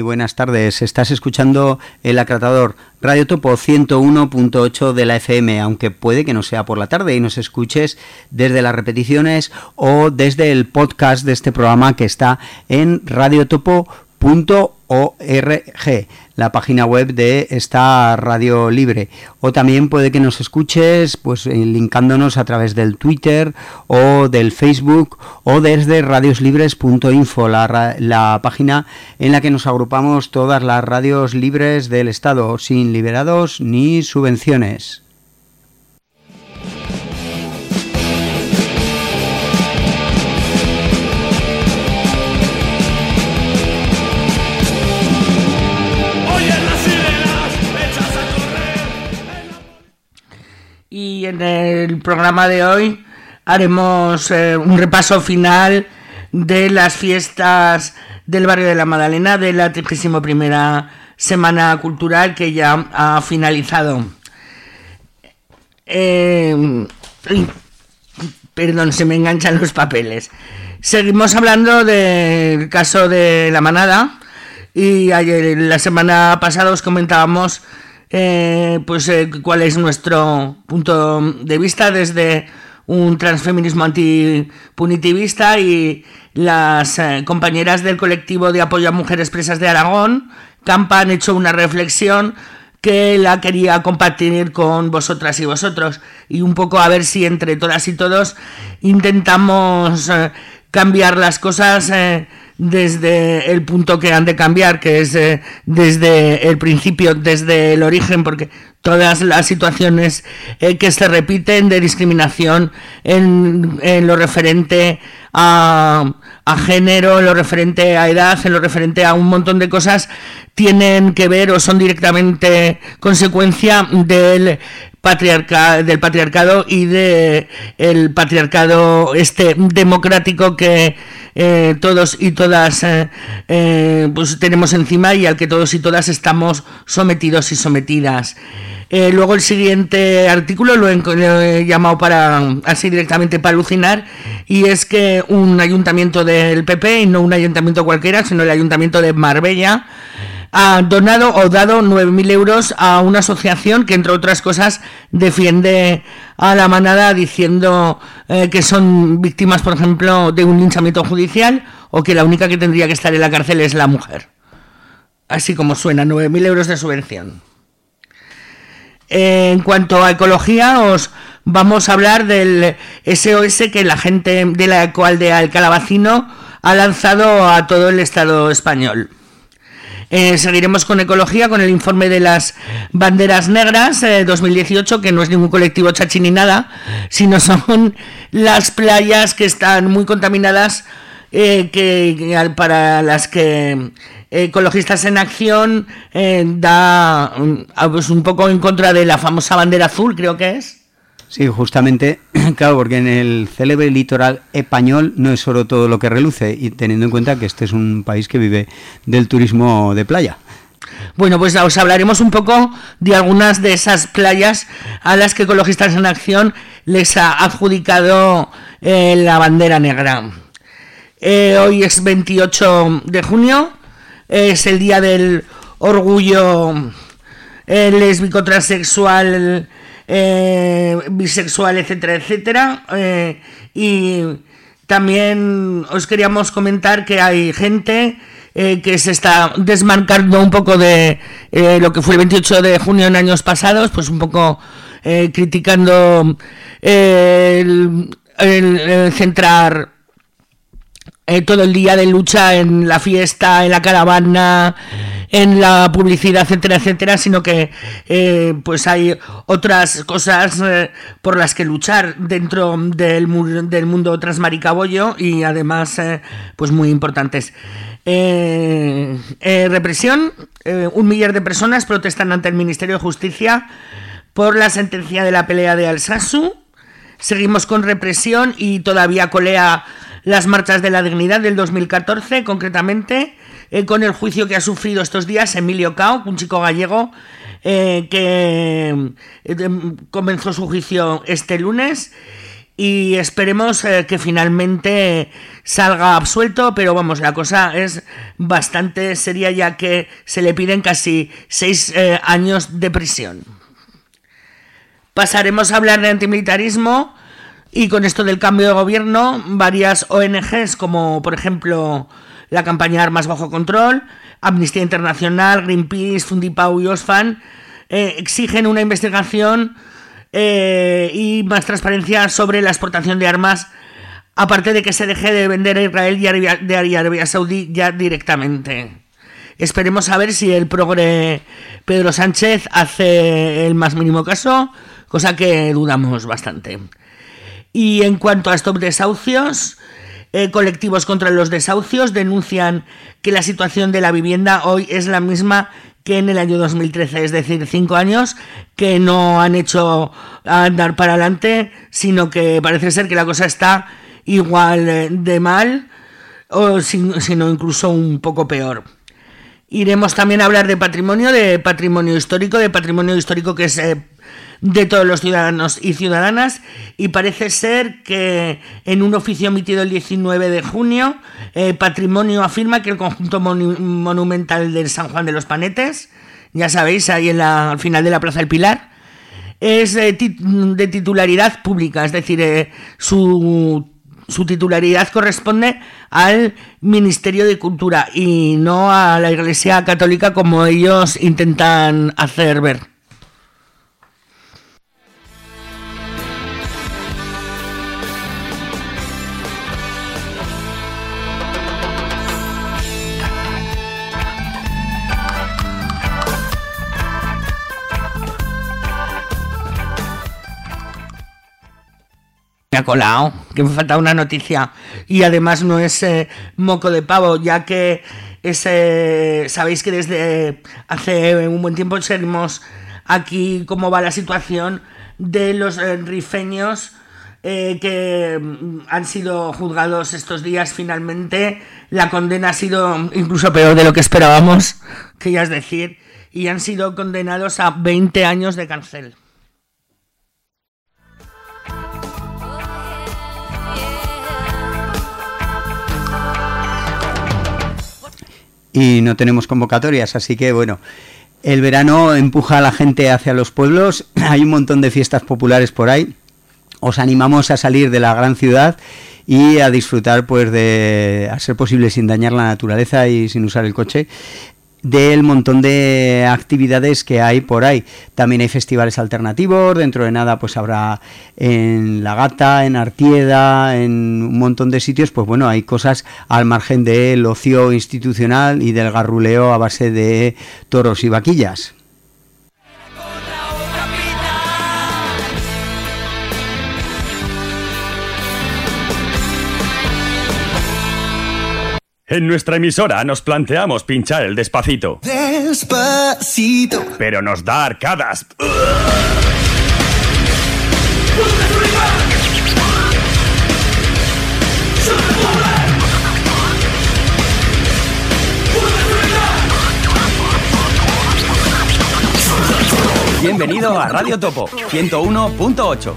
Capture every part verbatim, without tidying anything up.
buenas tardes. Estás escuchando El Acratador, Radio Topo ciento uno punto ocho de la F M, aunque puede que no sea por la tarde y nos escuches desde las repeticiones o desde el podcast de este programa que está en radiotopo punto org, la página web de esta radio libre. O también puede que nos escuches pues linkándonos a través del Twitter o del Facebook o desde radioslibres punto info, la, la página en la que nos agrupamos todas las radios libres del Estado, sin liberados ni subvenciones. Y en el programa de hoy haremos eh, un repaso final de las fiestas del barrio de la Magdalena de la trigésima primera Semana Cultural, que ya ha finalizado. Eh, perdón, se me enganchan los papeles. Seguimos hablando del caso de La Manada, y ayer, la semana pasada os comentábamos Eh, pues eh, cuál es nuestro punto de vista desde un transfeminismo antipunitivista, y las eh, compañeras del colectivo de apoyo a mujeres presas de Aragón, Campa, han hecho una reflexión que la quería compartir con vosotras y vosotros, y un poco a ver si entre todas y todos intentamos eh, cambiar las cosas eh, desde el punto que han de cambiar, que es eh, desde el principio, desde el origen, porque todas las situaciones eh, que se repiten de discriminación en, en lo referente a, a género, en lo referente a edad, en lo referente a un montón de cosas, tienen que ver o son directamente consecuencia del patriarca, del patriarcado y de el patriarcado este democrático que eh, todos y todas eh, eh, pues tenemos encima, y al que todos y todas estamos sometidos y sometidas. Eh, luego el siguiente artículo lo he, lo he llamado para así directamente para alucinar, y es que un ayuntamiento del P P, y no un ayuntamiento cualquiera, sino el ayuntamiento de Marbella, ha donado o dado nueve mil euros a una asociación que, entre otras cosas, defiende a La Manada, diciendo eh, que son víctimas, por ejemplo, de un linchamiento judicial, o que la única que tendría que estar en la cárcel es la mujer. Así como suena, nueve mil euros de subvención. En cuanto a ecología, os vamos a hablar del S O S que la gente de la Ecoaldea El Calabacino ha lanzado a todo el Estado español. Eh, seguiremos con ecología, con el informe de las banderas negras eh, dos mil dieciocho, que no es ningún colectivo chachi ni nada, sino son las playas que están muy contaminadas, eh, que, que para las que Ecologistas en Acción eh, da pues, un poco en contra de la famosa bandera azul, creo que es. Sí, justamente, claro, porque en el célebre litoral español no es solo todo lo que reluce, y teniendo en cuenta que este es un país que vive del turismo de playa. Bueno, pues os hablaremos un poco de algunas de esas playas a las que Ecologistas en Acción les ha adjudicado eh, la bandera negra. Eh, hoy es veintiocho de junio, es el día del orgullo eh, lésbico, transexual, Eh, bisexual, etcétera, etcétera, eh, y también os queríamos comentar que hay gente eh, que se está desmarcando un poco de eh, lo que fue el veintiocho de junio en años pasados, pues un poco eh, criticando eh, el, el, el centrar eh, todo el día de lucha en la fiesta, en la caravana, en la publicidad, etcétera, etcétera, sino que eh, pues hay otras cosas eh, por las que luchar dentro del, del mundo transmaricabollo, y además eh, pues muy importantes. Eh, eh, represión, eh, un millar de personas protestan ante el Ministerio de Justicia por la sentencia de la pelea de Alsasu. Seguimos con represión y todavía colea las marchas de la dignidad del dos mil catorce, concretamente eh, con el juicio que ha sufrido estos días Emilio Cao, un chico gallego eh, que eh, comenzó su juicio este lunes, y esperemos eh, que finalmente salga absuelto, pero vamos, la cosa es bastante seria ya que se le piden casi seis eh, años de prisión. Pasaremos a hablar de antimilitarismo y con esto del cambio de gobierno, varias O N Ges como por ejemplo la campaña Armas Bajo Control, Amnistía Internacional, Greenpeace, Fundipau y Oxfam eh, exigen una investigación eh, y más transparencia sobre la exportación de armas, aparte de que se deje de vender a Israel y Arabia, de Arabia Saudí ya directamente. Esperemos a ver si el progre Pedro Sánchez hace el más mínimo caso, cosa que dudamos bastante. Y en cuanto a stop desahucios, eh, colectivos contra los desahucios denuncian que la situación de la vivienda hoy es la misma que en el año dos mil trece, es decir, cinco años que no han hecho andar para adelante, sino que parece ser que la cosa está igual de mal, o sino incluso un poco peor. Iremos también a hablar de patrimonio, de patrimonio histórico, de patrimonio histórico que es eh, de todos los ciudadanos y ciudadanas, y parece ser que en un oficio emitido el diecinueve de junio, eh, Patrimonio afirma que el conjunto monu- monumental del San Juan de los Panetes, ya sabéis, ahí en la, al final de la Plaza del Pilar, es eh, tit- de titularidad pública, es decir, eh, su... Su titularidad corresponde al Ministerio de Cultura y no a la Iglesia Católica como ellos intentan hacer ver. Me ha colado, que me falta una noticia y además no es eh, moco de pavo, ya que es, eh, sabéis que desde hace un buen tiempo seguimos aquí cómo va la situación de los eh, rifeños eh, que han sido juzgados estos días finalmente. La condena ha sido incluso peor de lo que esperábamos, que ya es decir, y han sido condenados a veinte años de cárcel. Y no tenemos convocatorias, así que bueno, el verano empuja a la gente hacia los pueblos, hay un montón de fiestas populares por ahí, os animamos a salir de la gran ciudad y a disfrutar, pues de, a ser posible sin dañar la naturaleza y sin usar el coche, del montón de actividades que hay por ahí. También hay festivales alternativos, dentro de nada pues habrá en La Gata, en Artieda, en un montón de sitios, pues bueno, hay cosas al margen del ocio institucional y del garruleo a base de toros y vaquillas. En nuestra emisora nos planteamos pinchar el Despacito. Despacito. Pero nos da arcadas. Bienvenido a Radio Topo ciento uno punto ocho.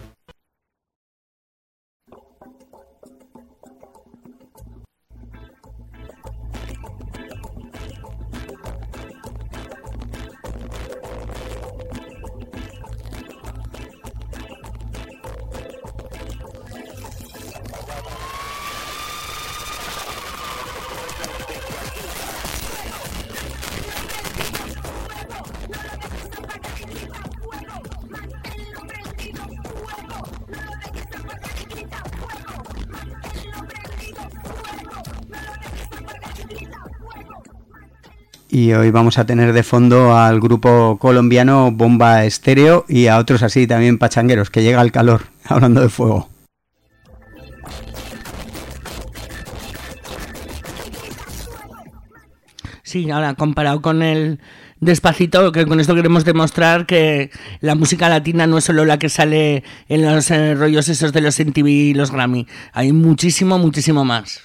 Y hoy vamos a tener de fondo al grupo colombiano Bomba Estéreo y a otros así también pachangueros, que llega el calor, hablando de fuego. Sí, ahora comparado con el Despacito, que con esto queremos demostrar que la música latina no es solo la que sale en los eh, rollos esos de los M T V y los Grammy, hay muchísimo, muchísimo más.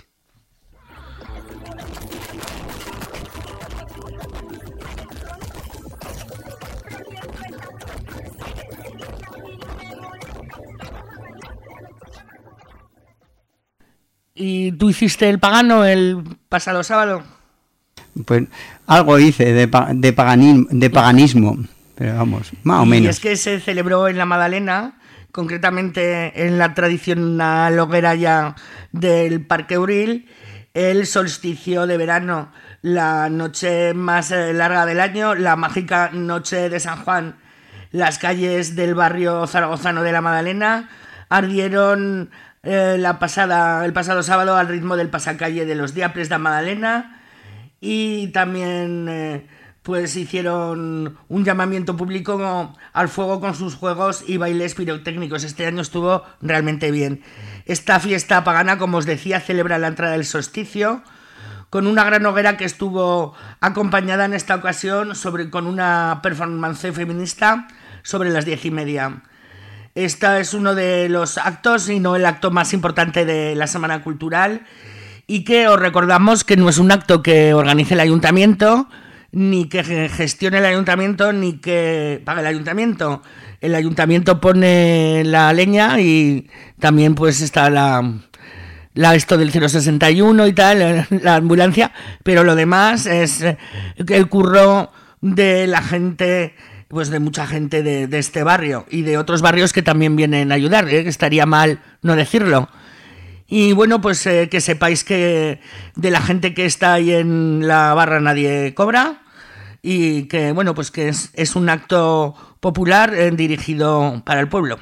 ¿Y tú hiciste el pagano el pasado sábado? Pues algo hice de, de, paganismo, de paganismo, pero vamos, más o y menos. Es que se celebró en la Madalena, concretamente en la tradicional hoguera ya del Parque Euril, el solsticio de verano, la noche más larga del año, la mágica noche de San Juan. Las calles del barrio zaragozano de la Madalena ardieron eh, la pasada, el pasado sábado al ritmo del pasacalle de los Diaples de Madalena, y también eh, pues hicieron un llamamiento público al fuego con sus juegos y bailes pirotécnicos. Este año estuvo realmente bien. Esta fiesta pagana, como os decía, celebra la entrada del solsticio con una gran hoguera que estuvo acompañada en esta ocasión sobre, con una performance feminista sobre las diez y media. Este es uno de los actos, y no el acto más importante de la Semana Cultural, y que os recordamos que no es un acto que organice el ayuntamiento, ni que gestione el ayuntamiento, ni que pague el ayuntamiento. El ayuntamiento pone la leña y también pues está la, la esto del cero sesenta y uno y tal, la ambulancia, pero lo demás es el curro de la gente, pues de mucha gente de, de este barrio y de otros barrios que también vienen a ayudar, ¿eh? Que estaría mal no decirlo. Y bueno, pues eh, que sepáis que de la gente que está ahí en la barra nadie cobra, y que bueno, pues que es, es un acto popular eh, dirigido para el pueblo.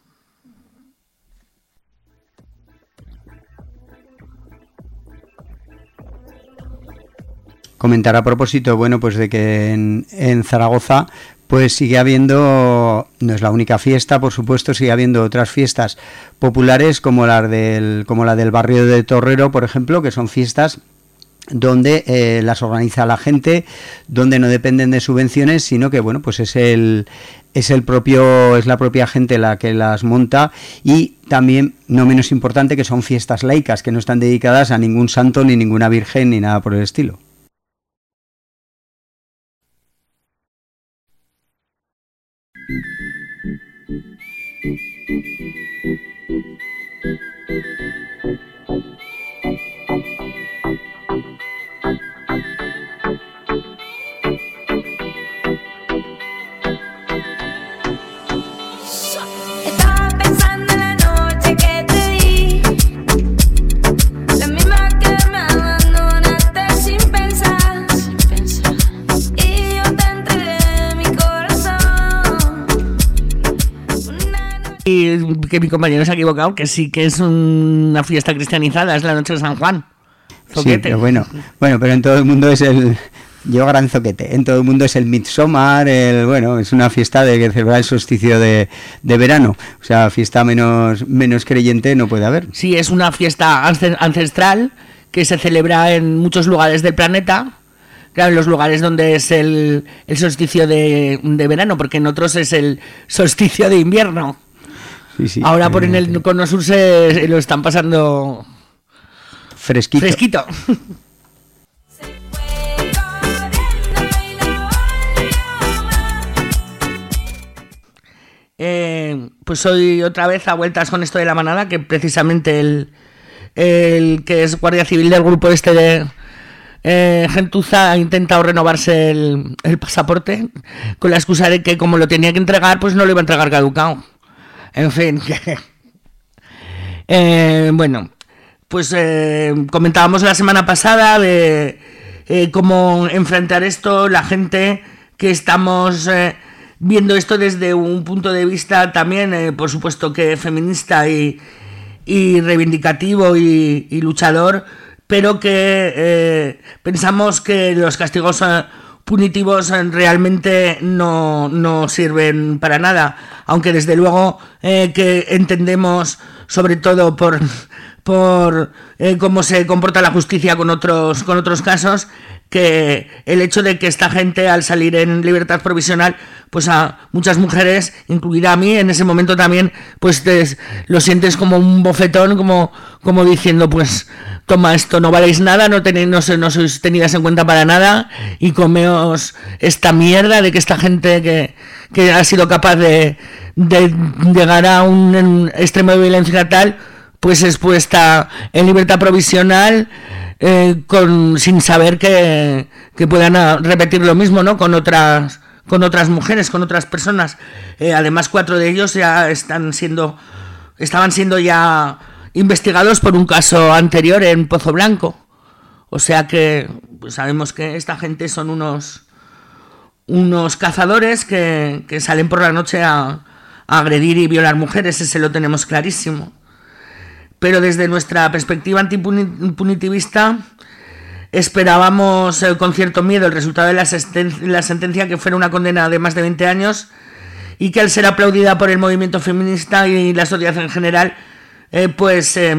Comentar a propósito, bueno, pues de que en, en Zaragoza pues sigue habiendo, no es la única fiesta, por supuesto, sigue habiendo otras fiestas populares como la del, como la del barrio de Torrero, por ejemplo, que son fiestas donde eh, las organiza la gente, donde no dependen de subvenciones, sino que bueno, pues es el es el propio es la propia gente la que las monta, y también, no menos importante, que son fiestas laicas, que no están dedicadas a ningún santo ni ninguna virgen ni nada por el estilo. Que mi compañero se ha equivocado, que sí que es una fiesta cristianizada, es la noche de San Juan. Zoquete. Sí, pero bueno, bueno, pero en todo el mundo es el, yo gran zoquete, en todo el mundo es el Midsommar, el, bueno, es una fiesta de que celebra el solsticio de, de verano, o sea, fiesta menos, menos creyente no puede haber. Sí, es una fiesta ancestral que se celebra en muchos lugares del planeta. Claro, en los lugares donde es el, el solsticio de, de verano, porque en otros es el solsticio de invierno. Sí, sí, ahora por en el Cono Sur se, se lo están pasando fresquito. Fresquito. eh, pues hoy otra vez a vueltas con esto de la manada, que precisamente el, el que es guardia civil del grupo este de eh, Gentuza ha intentado renovarse el, el pasaporte con la excusa de que como lo tenía que entregar, pues no lo iba a entregar caducado. En fin, eh, bueno, pues eh, comentábamos la semana pasada de eh, cómo enfrentar esto, la gente que estamos eh, viendo esto desde un punto de vista también, eh, por supuesto que feminista y, y reivindicativo y, y luchador, pero que eh, pensamos que los castigos eh, punitivos realmente no, no sirven para nada, aunque desde luego eh, que entendemos, sobre todo por, por eh, cómo se comporta la justicia con otros, con otros casos, que el hecho de que esta gente al salir en libertad provisional, pues a muchas mujeres, incluida a mí, en ese momento también, pues te, lo sientes como un bofetón, como, como diciendo, pues toma esto, no valéis nada, no, tenéis, no, no sois tenidas en cuenta para nada, y comeos esta mierda de que esta gente que, que ha sido capaz de, de llegar a un extremo de violencia tal, pues es puesta en libertad provisional eh, con sin saber que, que puedan a, repetir lo mismo, ¿no? Con otras con otras mujeres, con otras personas. Eh, además, cuatro de ellos ya están siendo estaban siendo ya investigados por un caso anterior en Pozo Blanco. O sea que pues sabemos que esta gente son unos unos cazadores que, que salen por la noche a, a agredir y violar mujeres, ese lo tenemos clarísimo. Pero desde nuestra perspectiva antipunitivista esperábamos eh, con cierto miedo el resultado de la, la sentencia, que fuera una condena de más de veinte años, y que al ser aplaudida por el movimiento feminista y la sociedad en general, eh, pues eh,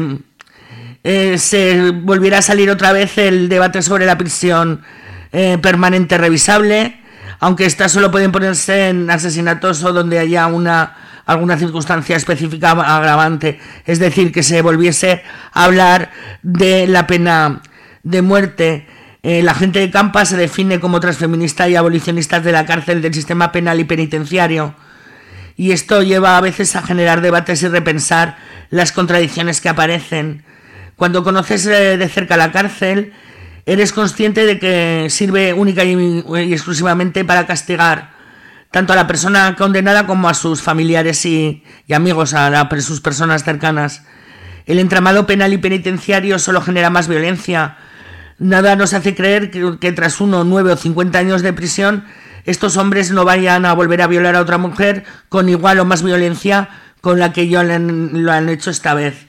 eh, se volviera a salir otra vez el debate sobre la prisión eh, permanente revisable, aunque estas solo pueden ponerse en asesinatos o donde haya una alguna circunstancia específica agravante, es decir, que se volviese a hablar de la pena de muerte. Eh, la gente de Campa se define como transfeminista y abolicionistas de la cárcel, del sistema penal y penitenciario, y esto lleva a veces a generar debates y repensar las contradicciones que aparecen. Cuando conoces eh, de cerca la cárcel, eres consciente de que sirve única y, y exclusivamente para castigar tanto a la persona condenada como a sus familiares y, y amigos, a, la, a sus personas cercanas. El entramado penal y penitenciario solo genera más violencia. Nada nos hace creer que, que tras uno, nueve o cincuenta años de prisión, estos hombres no vayan a volver a violar a otra mujer con igual o más violencia con la que ellos lo han hecho esta vez.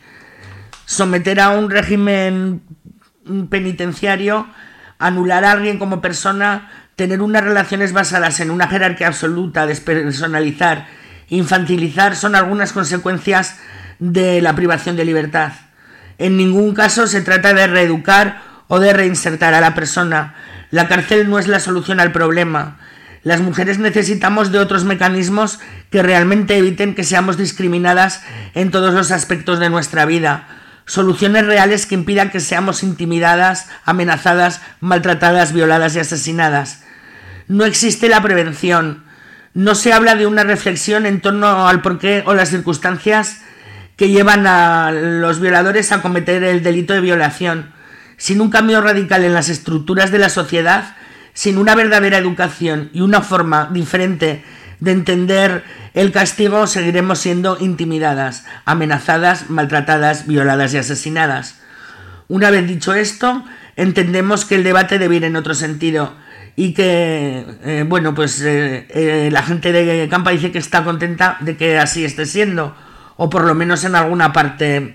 Someter a un régimen penitenciario, anular a alguien como persona, tener unas relaciones basadas en una jerarquía absoluta, despersonalizar, infantilizar, son algunas consecuencias de la privación de libertad. En ningún caso se trata de reeducar o de reinsertar a la persona. La cárcel no es la solución al problema. Las mujeres necesitamos de otros mecanismos que realmente eviten que seamos discriminadas en todos los aspectos de nuestra vida. Soluciones reales que impidan que seamos intimidadas, amenazadas, maltratadas, violadas y asesinadas. No existe la prevención. No se habla de una reflexión en torno al porqué o las circunstancias que llevan a los violadores a cometer el delito de violación. Sin un cambio radical en las estructuras de la sociedad, sin una verdadera educación y una forma diferente de entender el castigo, seguiremos siendo intimidadas, amenazadas, maltratadas, violadas y asesinadas. Una vez dicho esto, entendemos que el debate debe ir en otro sentido y que, eh, bueno, pues eh, eh, la gente de Campa dice que está contenta de que así esté siendo, o por lo menos en alguna parte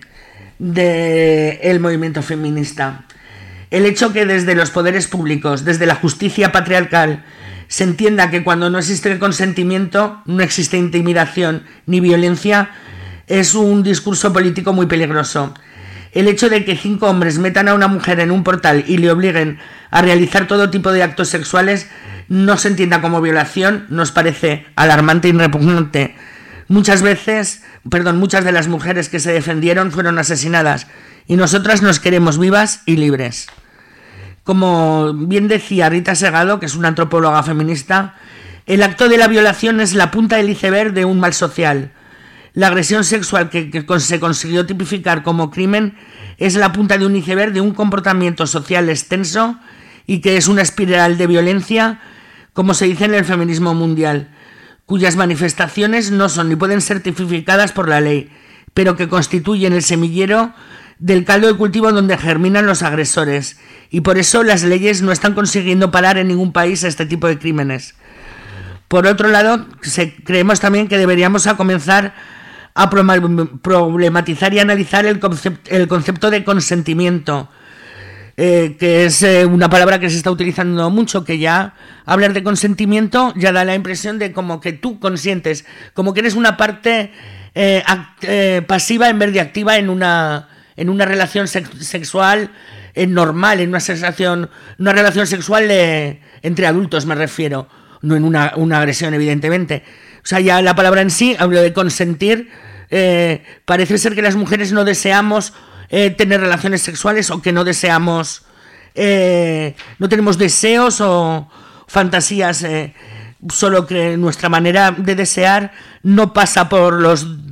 del movimiento feminista. El hecho que desde los poderes públicos, desde la justicia patriarcal, se entienda que cuando no existe consentimiento, no existe intimidación ni violencia, es un discurso político muy peligroso. El hecho de que cinco hombres metan a una mujer en un portal y le obliguen a realizar todo tipo de actos sexuales no se entienda como violación, nos parece alarmante y repugnante. Muchas veces, perdón, muchas de las mujeres que se defendieron fueron asesinadas y nosotras nos queremos vivas y libres. Como bien decía Rita Segado, que es una antropóloga feminista, el acto de la violación es la punta del iceberg de un mal social. La agresión sexual que, que se consiguió tipificar como crimen es la punta de un iceberg de un comportamiento social extenso y que es una espiral de violencia, como se dice en el feminismo mundial, cuyas manifestaciones no son ni pueden ser tipificadas por la ley, pero que constituyen el semillero del caldo de cultivo donde germinan los agresores, y por eso las leyes no están consiguiendo parar en ningún país este tipo de crímenes. Por otro lado, se, creemos también que deberíamos a comenzar a problematizar y analizar el concepto, el concepto de consentimiento, eh, que es eh, una palabra que se está utilizando mucho, que ya hablar de consentimiento ya da la impresión de como que tú consientes, como que eres una parte eh, act, eh, pasiva en vez de activa en una, en una relación sex, sexual eh, normal, en una, sensación, una relación sexual de, entre adultos me refiero, no en una, una agresión evidentemente. O sea, ya la palabra en sí, hablo de consentir, eh, parece ser que las mujeres no deseamos eh, tener relaciones sexuales o que no deseamos, eh, no tenemos deseos o fantasías, eh, solo que nuestra manera de desear no pasa por los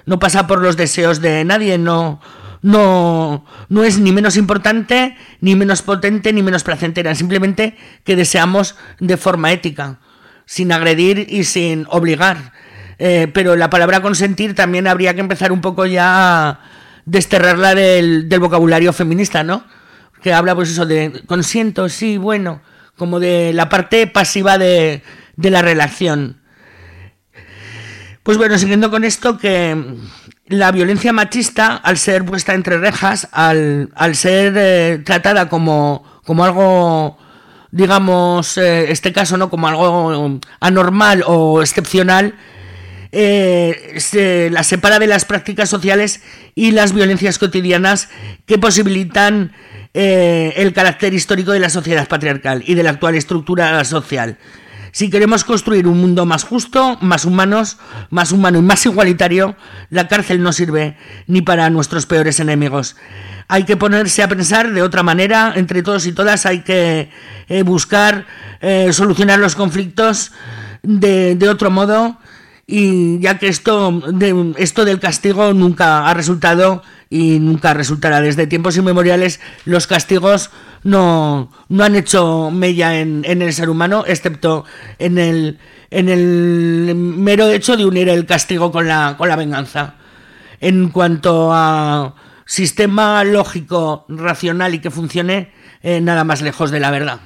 no pasa por los deseos de nadie, no, no, no es ni menos importante, ni menos potente, ni menos placentera, simplemente que deseamos de forma ética, sin agredir y sin obligar. Eh, pero la palabra consentir también habría que empezar un poco ya a desterrarla del, del vocabulario feminista, ¿no? Que habla pues eso de consiento, sí, bueno, como de la parte pasiva de, de la relación. Pues bueno, siguiendo con esto, que la violencia machista, al ser puesta entre rejas, al, al ser eh, tratada como, como algo, digamos, eh, este caso, ¿no? Como algo anormal o excepcional, eh, se la separa de las prácticas sociales y las violencias cotidianas que posibilitan eh, el carácter histórico de la sociedad patriarcal y de la actual estructura social. Si queremos construir un mundo más justo, más humanos, más humano y más igualitario, la cárcel no sirve ni para nuestros peores enemigos. Hay que ponerse a pensar de otra manera, entre todos y todas hay que eh, buscar eh, solucionar los conflictos de, de otro modo, y ya que esto, de, esto del castigo nunca ha resultado y nunca resultará. Desde tiempos inmemoriales los castigos no, no han hecho mella en, en el ser humano, excepto en el, en el mero hecho de unir el castigo con la, con la venganza. En cuanto a sistema lógico, racional y que funcione, eh, nada más lejos de la verdad.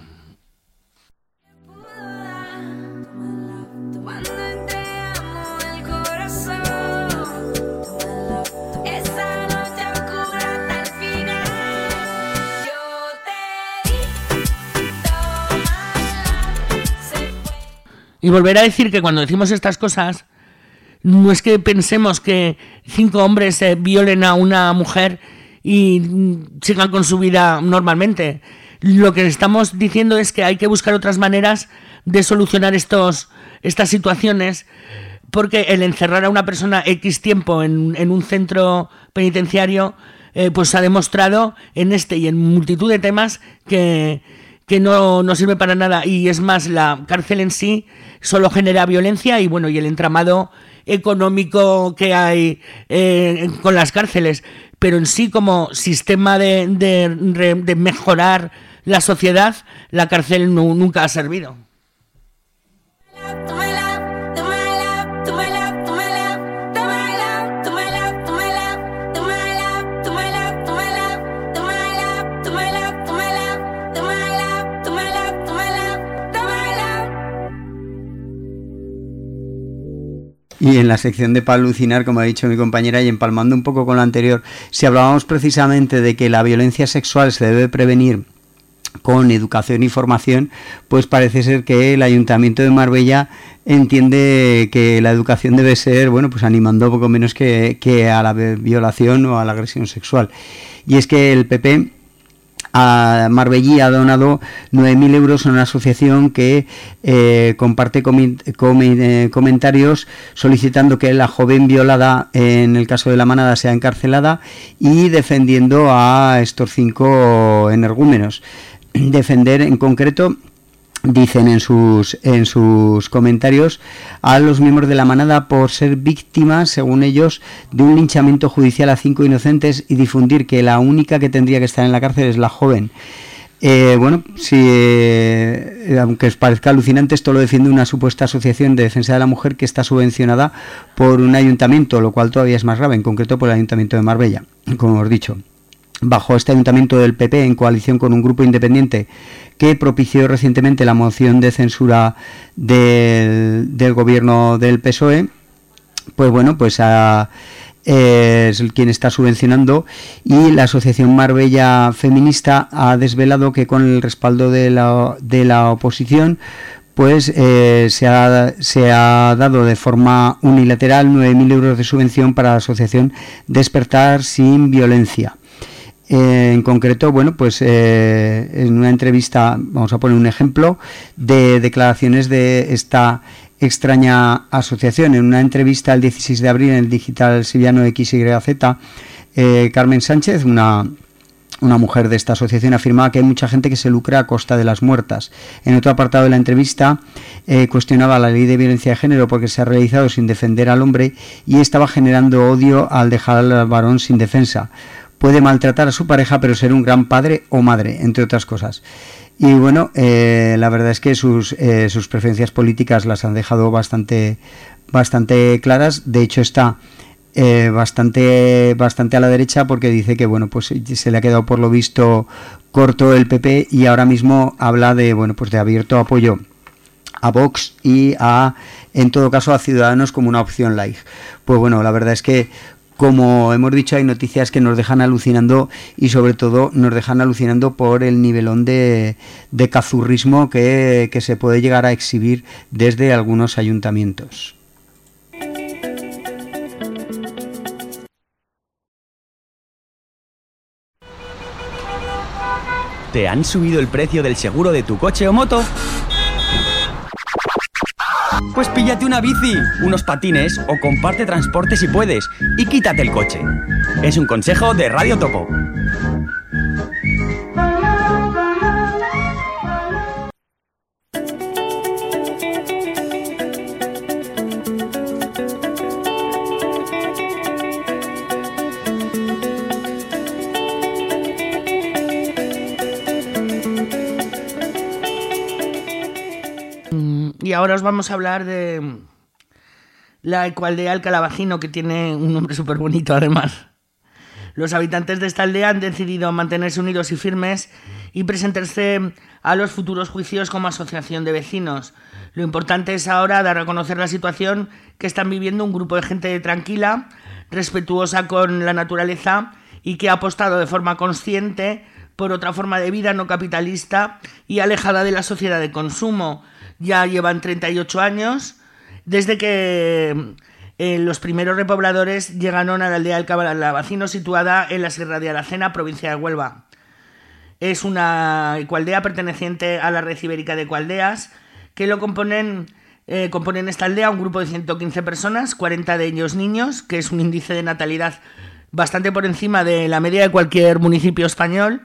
Y volver a decir que cuando decimos estas cosas, no es que pensemos que cinco hombres eh, violen a una mujer y mm, sigan con su vida normalmente. Lo que estamos diciendo es que hay que buscar otras maneras de solucionar estos, estas situaciones, porque el encerrar a una persona X tiempo en, en un centro penitenciario, eh, pues ha demostrado en este y en multitud de temas que... que no, no sirve para nada, y es más, la cárcel en sí solo genera violencia y bueno, y el entramado económico que hay eh, con las cárceles, pero en sí como sistema de, de, de mejorar la sociedad, la cárcel no, nunca ha servido. Y en la sección de palucinar, como ha dicho mi compañera, y empalmando un poco con lo anterior, si hablábamos precisamente de que la violencia sexual se debe prevenir con educación y formación, pues parece ser que el Ayuntamiento de Marbella entiende que la educación debe ser, bueno, pues animando poco menos que, que a la violación o a la agresión sexual. Y es que el P P a Marbellí ha donado nueve mil euros a una asociación que eh, comparte comi- comi- eh, comentarios solicitando que la joven violada en el caso de La Manada sea encarcelada y defendiendo a estos cinco energúmenos. Defender en concreto, dicen en sus en sus comentarios, a los miembros de La Manada por ser víctimas, según ellos, de un linchamiento judicial a cinco inocentes y difundir que la única que tendría que estar en la cárcel es la joven. Eh, bueno, si eh, aunque os parezca alucinante, esto lo defiende una supuesta asociación de defensa de la mujer que está subvencionada por un ayuntamiento, lo cual todavía es más grave, en concreto por el Ayuntamiento de Marbella, como os he dicho. Bajo este ayuntamiento del P P, en coalición con un grupo independiente que propició recientemente la moción de censura del, del gobierno del P S O E, pues bueno, pues a, eh, es quien está subvencionando, y la Asociación Marbella Feminista ha desvelado que con el respaldo de la, de la oposición, pues eh, se, ha, se ha dado de forma unilateral nueve mil euros de subvención para la asociación Despertar Sin Violencia. Eh, en concreto, bueno, pues eh, en una entrevista, vamos a poner un ejemplo de declaraciones de esta extraña asociación. En una entrevista el dieciséis de abril en el digital sevillano X Y Z, eh, Carmen Sánchez, una Una mujer de esta asociación afirmaba que hay mucha gente que se lucra a costa de las muertas. En otro apartado de la entrevista eh, cuestionaba la ley de violencia de género porque se ha realizado sin defender al hombre y estaba generando odio al dejar al varón sin defensa. Puede maltratar a su pareja pero ser un gran padre o madre, entre otras cosas. Y bueno, eh, la verdad es que sus, eh, sus preferencias políticas las han dejado bastante, bastante claras. De hecho está... Eh, bastante bastante a la derecha porque dice que bueno pues se le ha quedado por lo visto corto el P P y ahora mismo habla de bueno pues de abierto apoyo a Vox y a en todo caso a Ciudadanos como una opción light. Pues bueno, la verdad es que como hemos dicho hay noticias que nos dejan alucinando y sobre todo nos dejan alucinando por el nivelón de, de cazurrismo que, que se puede llegar a exhibir desde algunos ayuntamientos. ¿Te han subido el precio del seguro de tu coche o moto? Pues píllate una bici, unos patines o comparte transporte si puedes y quítate el coche. Es un consejo de Radio Topo. Y ahora os vamos a hablar de la ecoaldea El Calabacino, que tiene un nombre súper bonito además. Los habitantes de esta aldea han decidido mantenerse unidos y firmes y presentarse a los futuros juicios como asociación de vecinos. Lo importante es ahora dar a conocer la situación que están viviendo un grupo de gente tranquila, respetuosa con la naturaleza y que ha apostado de forma consciente por otra forma de vida no capitalista y alejada de la sociedad de consumo. Ya llevan treinta y ocho años desde que eh, los primeros repobladores llegaron a la aldea del Calabacino, situada en la Sierra de Aracena, provincia de Huelva. Es una ecoaldea perteneciente a la red ibérica de ecoaldeas que lo componen, eh, componen esta aldea un grupo de ciento quince personas, cuarenta de ellos niños, que es un índice de natalidad bastante por encima de la media de cualquier municipio español.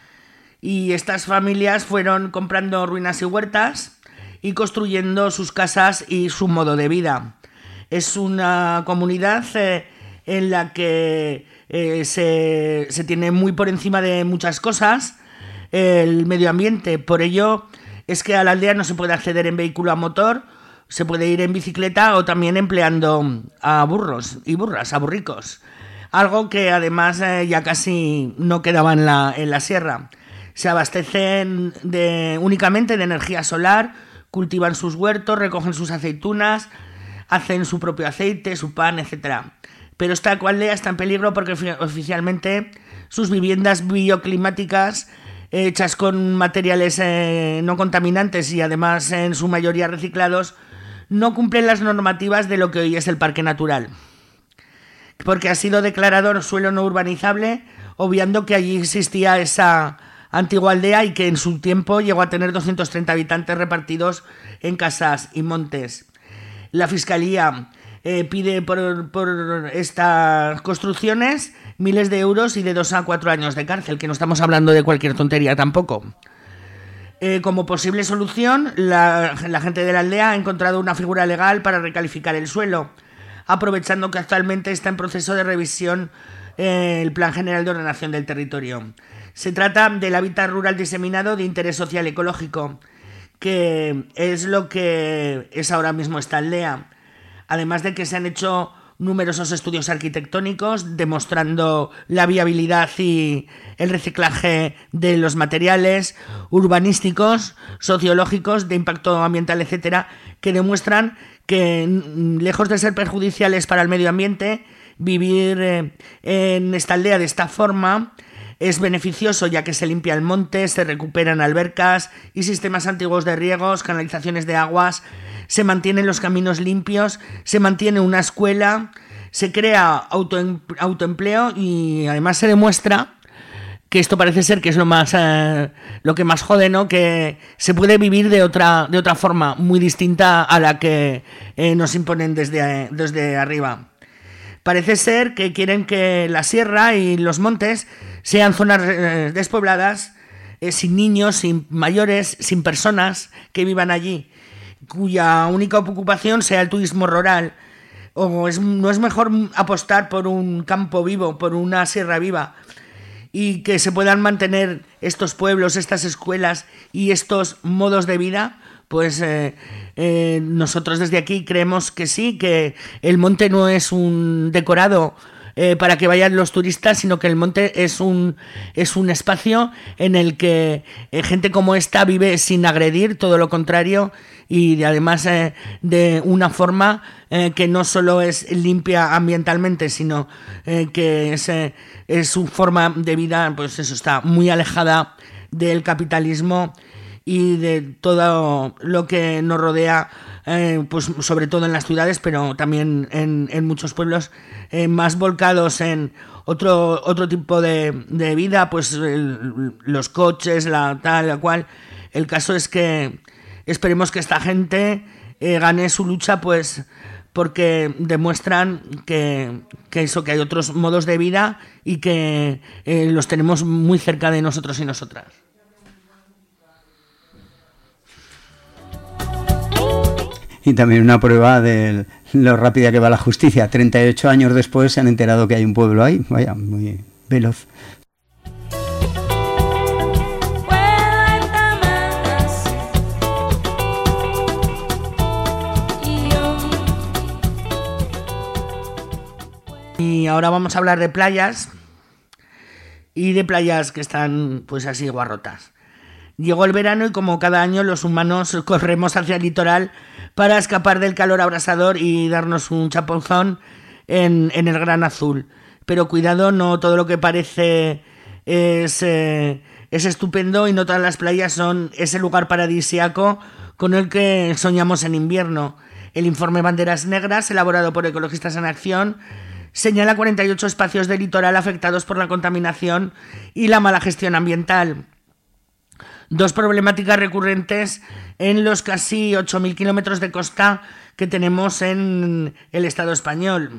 Y estas familias fueron comprando ruinas y huertas y construyendo sus casas y su modo de vida. Es una comunidad eh, en la que eh, se, se tiene muy por encima de muchas cosas el medio ambiente. Por ello es que a la aldea no se puede acceder en vehículo a motor, se puede ir en bicicleta o también empleando a burros y burras, a burricos. Algo que además eh, ya casi no quedaba en la, en la sierra. Se abastecen de, únicamente de energía solar, cultivan sus huertos, recogen sus aceitunas, hacen su propio aceite, su pan, etcétera. Pero esta ecoaldea está en peligro porque oficialmente sus viviendas bioclimáticas, hechas con materiales eh, no contaminantes y además en su mayoría reciclados, no cumplen las normativas de lo que hoy es el parque natural. Porque ha sido declarado suelo no urbanizable, obviando que allí existía esa antigua aldea y que en su tiempo llegó a tener doscientos treinta habitantes repartidos en casas y montes. La Fiscalía eh, pide por, por estas construcciones miles de euros y de dos a cuatro años de cárcel, que no estamos hablando de cualquier tontería tampoco. Eh, como posible solución, la, la gente de la aldea ha encontrado una figura legal para recalificar el suelo, aprovechando que actualmente está en proceso de revisión eh, el Plan General de Ordenación del Territorio. Se trata del hábitat rural diseminado de interés social ecológico, que es lo que es ahora mismo esta aldea. Además de que se han hecho numerosos estudios arquitectónicos demostrando la viabilidad y el reciclaje de los materiales urbanísticos, sociológicos, de impacto ambiental, etcétera, que demuestran que, lejos de ser perjudiciales para el medio ambiente, vivir eh, en esta aldea de esta forma es beneficioso, ya que se limpia el monte, se recuperan albercas y sistemas antiguos de riegos, canalizaciones de aguas, se mantienen los caminos limpios, se mantiene una escuela, se crea auto, autoempleo y además se demuestra que esto parece ser que es lo más eh, lo que más jode, ¿no? Que se puede vivir de otra de otra forma muy distinta a la que eh, nos imponen desde, desde arriba. Parece ser que quieren que la sierra y los montes sean zonas eh, despobladas, eh, sin niños, sin mayores, sin personas que vivan allí, cuya única ocupación sea el turismo rural. ¿O es, no es mejor apostar por un campo vivo, por una sierra viva, y que se puedan mantener estos pueblos, estas escuelas y estos modos de vida? Pues eh, eh, nosotros desde aquí creemos que sí, que el monte no es un decorado eh, para que vayan los turistas, sino que el monte es un, es un espacio en el que eh, gente como esta vive sin agredir, todo lo contrario, y además eh, de una forma eh, que no solo es limpia ambientalmente, sino eh, que es, eh, es su forma de vida, pues eso, está muy alejada del capitalismo y de todo lo que nos rodea, eh, pues sobre todo en las ciudades, pero también en, en muchos pueblos eh, más volcados en otro, otro tipo de, de vida, pues el, los coches, la tal, la cual. El caso es que esperemos que esta gente eh, gane su lucha, pues porque demuestran que, que eso, que hay otros modos de vida y que eh, los tenemos muy cerca de nosotros y nosotras. Y también una prueba de lo rápida que va la justicia. treinta y ocho años después se han enterado que hay un pueblo ahí. Vaya, muy veloz. Y ahora vamos a hablar de playas, y de playas que están pues así guarrotas. Llegó el verano y como cada año los humanos corremos hacia el litoral para escapar del calor abrasador y darnos un chaponzón en, en el gran azul. Pero cuidado, no todo lo que parece es, eh, es estupendo, y no todas las playas son ese lugar paradisíaco con el que soñamos en invierno. El informe Banderas Negras, elaborado por Ecologistas en Acción, señala cuarenta y ocho espacios del litoral afectados por la contaminación y la mala gestión ambiental. Dos problemáticas recurrentes en los casi ocho mil kilómetros de costa que tenemos en el Estado español.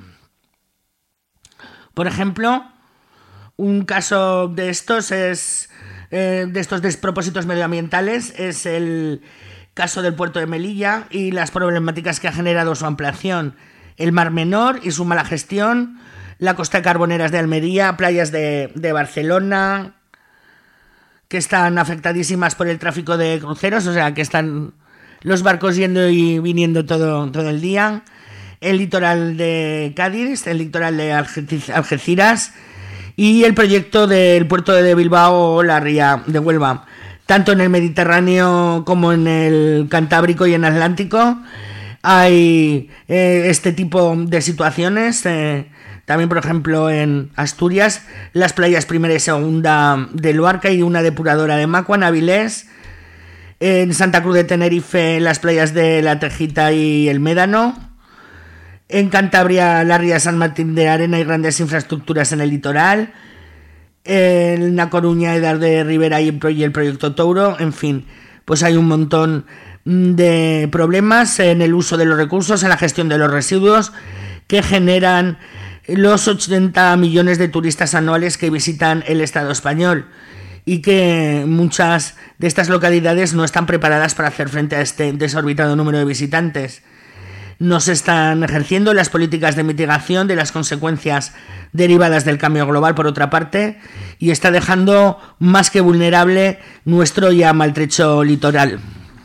Por ejemplo, un caso de estos es eh, de estos despropósitos medioambientales es el caso del puerto de Melilla y las problemáticas que ha generado su ampliación. El Mar Menor y su mala gestión, la costa de Carboneras de Almería, playas de, de Barcelona, que están afectadísimas por el tráfico de cruceros, o sea, que están los barcos yendo y viniendo todo, todo el día. El litoral de Cádiz, el litoral de Algeciras y el proyecto del puerto de Bilbao o la ría de Huelva. Tanto en el Mediterráneo como en el Cantábrico y en el Atlántico hay eh, este tipo de situaciones. Eh, también, por ejemplo, en Asturias, las playas primera y segunda de Luarca y una depuradora de Macua, en Avilés. En Santa Cruz de Tenerife, las playas de La Tejita y el Médano. En Cantabria, la ría San Martín de Arena y grandes infraestructuras en el litoral. En La Coruña, Edar de Rivera y el proyecto Touro. En fin, pues hay un montón de problemas en el uso de los recursos, en la gestión de los residuos, que generan los ochenta millones de turistas anuales que visitan el Estado español, y que muchas de estas localidades no están preparadas para hacer frente a este desorbitado número de visitantes. No se están ejerciendo las políticas de mitigación de las consecuencias derivadas del cambio global, por otra parte, y está dejando más que vulnerable nuestro ya maltrecho litoral.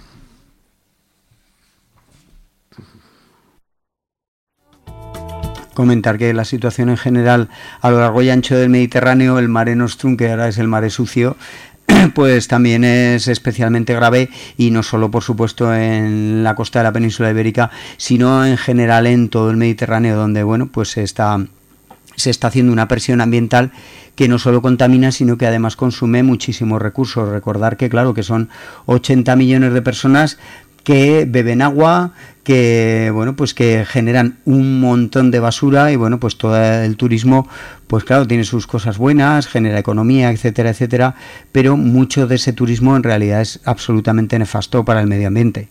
Comentar que la situación en general a lo largo y ancho del Mediterráneo, el Mare Nostrum, que ahora es el Mare Sucio, pues también es especialmente grave, y no solo, por supuesto, en la costa de la península ibérica, sino en general en todo el Mediterráneo, donde bueno, pues se está se está haciendo una presión ambiental que no solo contamina, sino que además consume muchísimos recursos. Recordar que claro, que son ochenta millones de personas que beben agua, que bueno, pues que generan un montón de basura, y bueno, pues todo el turismo, pues claro, tiene sus cosas buenas, genera economía, etcétera, etcétera, pero mucho de ese turismo en realidad es absolutamente nefasto para el medio ambiente.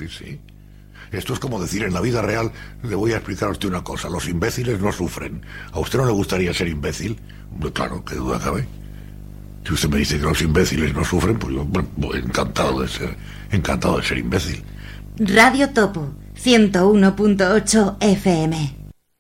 sí, sí. Esto es como decir, en la vida real, le voy a explicar a usted una cosa, los imbéciles no sufren. ¿A usted no le gustaría ser imbécil? Pues claro, qué duda cabe. Si usted me dice que los imbéciles no sufren, pues yo bueno, encantado de ser, encantado de ser imbécil. Radio Topo, ciento uno punto ocho F M.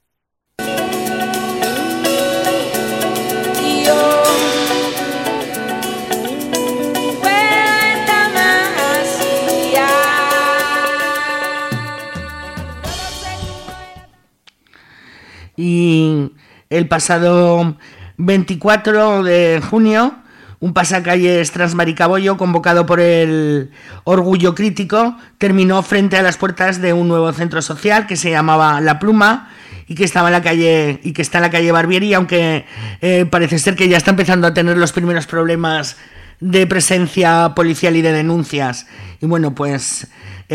Y el pasado veinticuatro de junio, un pasacalles Transmaricabollo convocado por el Orgullo Crítico terminó frente a las puertas de un nuevo centro social que se llamaba La Pluma y que estaba en la calle y que está en la calle Barbieri, aunque eh, parece ser que ya está empezando a tener los primeros problemas de presencia policial y de denuncias. Y bueno, pues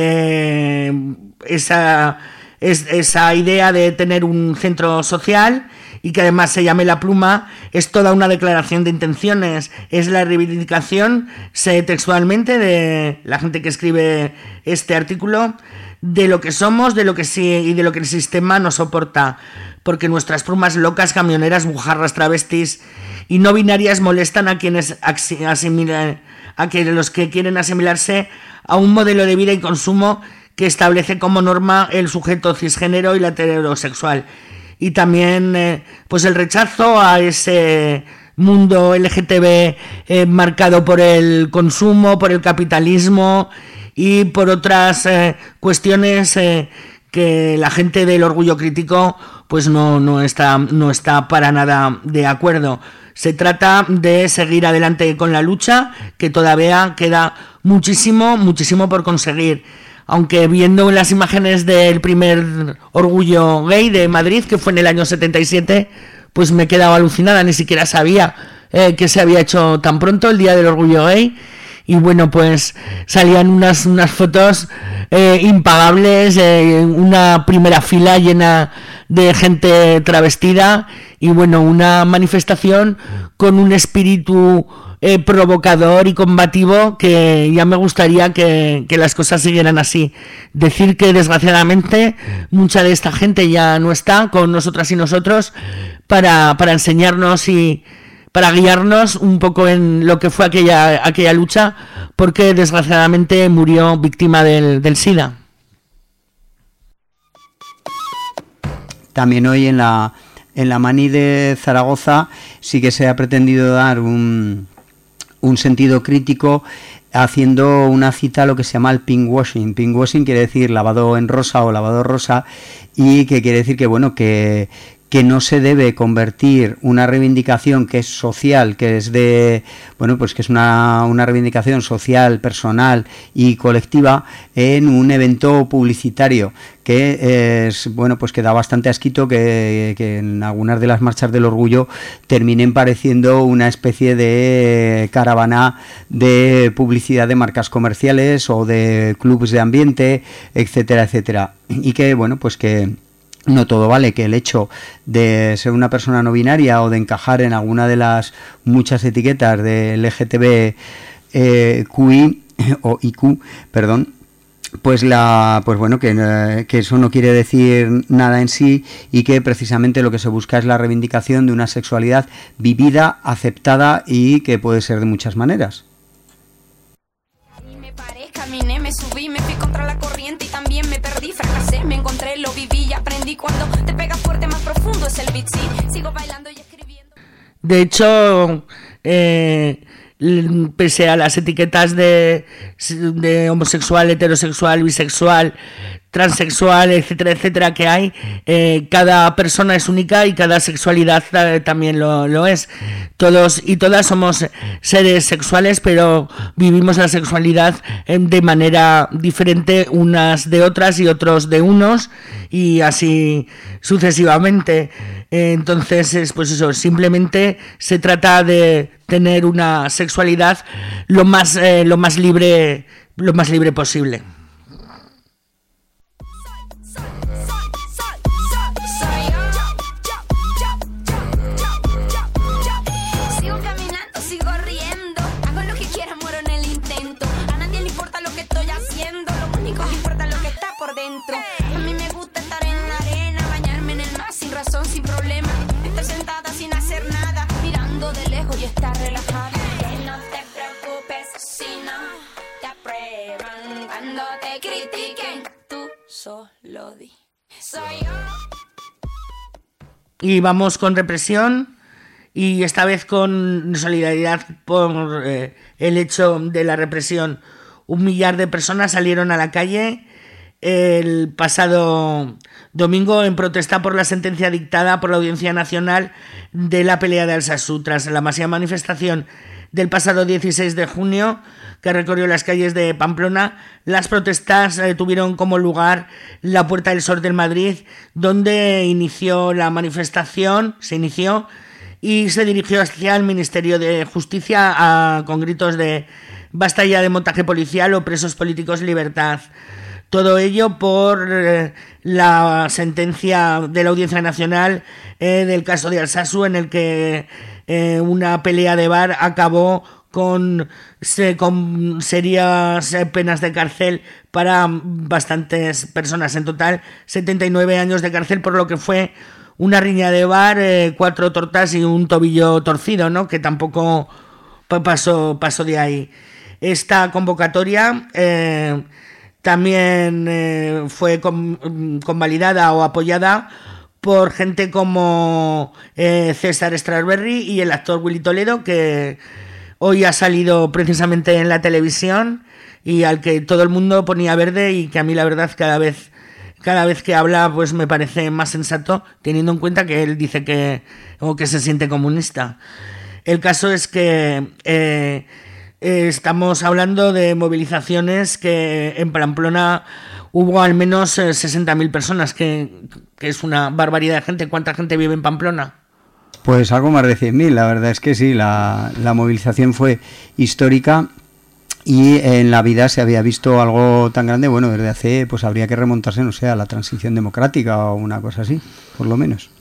eh, esa Es esa idea de tener un centro social y que además se llame La Pluma es toda una declaración de intenciones, es la reivindicación, sé textualmente, de la gente que escribe este artículo, de lo que somos, de lo que sí y de lo que el sistema nos soporta, porque nuestras plumas locas, camioneras, bujarras, travestis y no binarias molestan a quienes asimilan, a que los que quieren asimilarse a un modelo de vida y consumo que establece como norma el sujeto cisgénero y la heterosexual. Y también eh, pues el rechazo a ese mundo L G T B eh, marcado por el consumo, por el capitalismo y por otras eh, cuestiones eh, que la gente del Orgullo Crítico pues no, no, está, no está para nada de acuerdo. Se trata de seguir adelante con la lucha, que todavía queda muchísimo, muchísimo por conseguir. Aunque viendo las imágenes del primer Orgullo Gay de Madrid, que fue en el año setenta y siete, pues me he quedado alucinada, ni siquiera sabía eh, que se había hecho tan pronto el Día del Orgullo Gay. Y bueno, pues salían unas, unas fotos eh, impagables, eh, una primera fila llena de gente travestida y bueno, una manifestación con un espíritu Eh, provocador y combativo que ya me gustaría que, que las cosas siguieran así. Decir que desgraciadamente mucha de esta gente ya no está con nosotras y nosotros para, para enseñarnos y para guiarnos un poco en lo que fue aquella, aquella lucha, porque desgraciadamente murió víctima del, del SIDA. También hoy en la, en la Mani de Zaragoza sí que se ha pretendido dar un un sentido crítico haciendo una cita a lo que se llama el pinkwashing. Pinkwashing quiere decir lavado en rosa o lavado rosa, y que quiere decir que bueno que que no se debe convertir una reivindicación que es social, que es de, bueno, pues que es una, una reivindicación social, personal y colectiva, en un evento publicitario, que es, bueno, pues que da bastante asquito que, que en algunas de las marchas del orgullo terminen pareciendo una especie de caravana de publicidad de marcas comerciales o de clubes de ambiente, etcétera, etcétera. Y que, bueno, pues que no todo vale, que el hecho de ser una persona no binaria o de encajar en alguna de las muchas etiquetas de L G T B eh, Q I o I Q, perdón, pues la pues bueno que, que eso no quiere decir nada en sí, y que precisamente lo que se busca es la reivindicación de una sexualidad vivida, aceptada y que puede ser de muchas maneras. Me paré, caminé, me subí, me fui contra la corriente y también me perdí, fracasé, me encontré, lo viví y aprendí. Cuando te pega fuerte, más profundo es el beat, sí, sigo bailando y escribiendo. De hecho, eh, pese a las etiquetas de, de homosexual, heterosexual, bisexual, transexual, etcétera, etcétera, que hay, eh, cada persona es única y cada sexualidad eh, también lo, lo es. Todos y todas somos seres sexuales, pero vivimos la sexualidad eh, de manera diferente, unas de otras y otros de unos, y así sucesivamente. Eh, entonces, es, pues eso, simplemente se trata de tener una sexualidad lo más, eh, lo más libre, lo más libre posible. Sigo caminando, sigo riendo, hago lo que quiera, muero en el intento. A nadie le importa lo que estoy haciendo, lo único que importa está relajada. Que no te preocupes si no te aprueban. Cuando te critiquen, tú solo di. Soy yo. Y vamos con represión, y esta vez con solidaridad por eh, el hecho de la represión. Un millar de personas salieron a la calle el pasado domingo en protesta por la sentencia dictada por la Audiencia Nacional de la pelea de Alsasú. Tras la masiva manifestación del pasado dieciséis de junio que recorrió las calles de Pamplona, las protestas eh, tuvieron como lugar la Puerta del Sol del Madrid, donde inició la manifestación, se inició y se dirigió hacia el Ministerio de Justicia a, con gritos de basta ya de montaje policial o presos políticos, libertad. Todo ello por eh, la sentencia de la Audiencia Nacional eh, del caso de Alsasú, en el que eh, una pelea de bar acabó con, se, con serias penas de cárcel para bastantes personas. En total, setenta y nueve años de cárcel por lo que fue una riña de bar, eh, cuatro tortas y un tobillo torcido, ¿no? Que tampoco pasó, pasó de ahí. Esta convocatoria eh, también eh, fue con, convalidada o apoyada por gente como eh, César Strawberry y el actor Willy Toledo, que hoy ha salido precisamente en la televisión y al que todo el mundo ponía verde, y que a mí la verdad cada vez cada vez que habla pues me parece más sensato, teniendo en cuenta que él dice que, o que se siente comunista. El caso es que eh, eh, estamos hablando de movilizaciones que en Pamplona hubo al menos eh, sesenta mil personas, que, que es una barbaridad de gente. ¿Cuánta gente vive en Pamplona? Pues algo más de cien mil, la verdad es que sí, la, la movilización fue histórica y en la vida se había visto algo tan grande, bueno, desde hace, pues habría que remontarse, no sé, a la transición democrática o una cosa así, por lo menos.